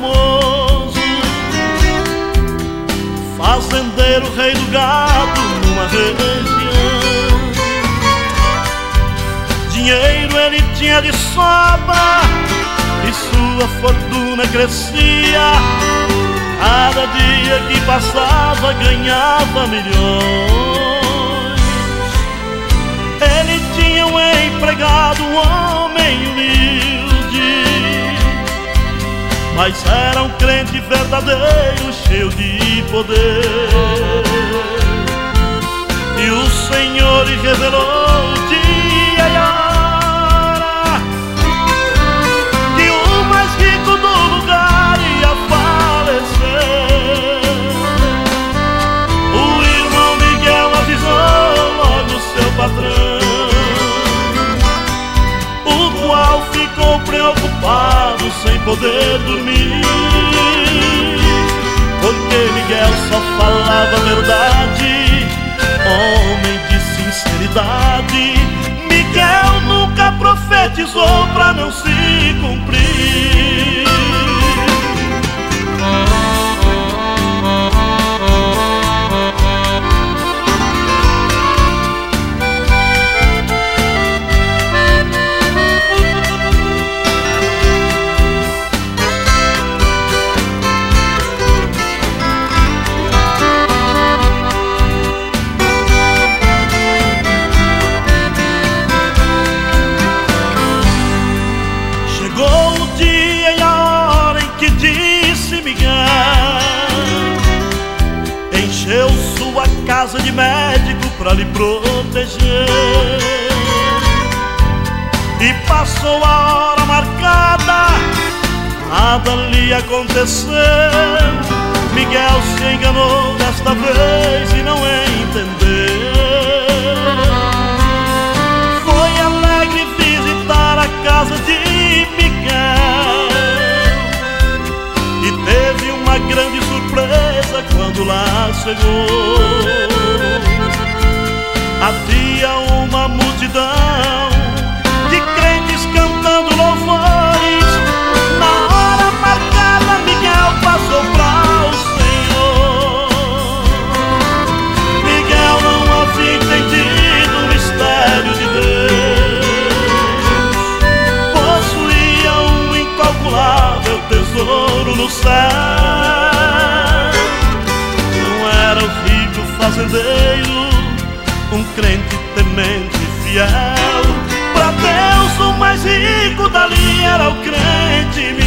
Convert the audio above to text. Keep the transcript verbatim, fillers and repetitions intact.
famoso, fazendeiro, rei do gado numa região. Dinheiro ele tinha de sobra e sua fortuna crescia. Cada dia que passava ganhava milhões. Ele tinha um empregado, um homem humilde, mas era um crente verdadeiro, cheio de poder. E o Senhor lhe revelou dia e hora que o mais rico do lugar ia falecer. O irmão Miguel avisou logo seu patrão, o qual ficou preocupado sem poder dormir, porque Miguel só falava a verdade, homem de sinceridade. Miguel nunca profetizou pra não se cumprir. Encheu sua casa de médico pra lhe proteger e passou a hora marcada, nada lhe aconteceu. Miguel se enganou desta vez e não entendeu. Foi alegre visitar a casa de Miguel e teve uma grande surpresa quando lá chegou. Havia uma multidão de crentes cantando louvores. Na hora marcada Miguel passou para o Senhor. Miguel não havia entendido o mistério de Deus. Possuía um incalculável tesouro no céu. Fazendeiro, um crente temente fiel. Pra Deus o mais rico dali era o crente Miguel.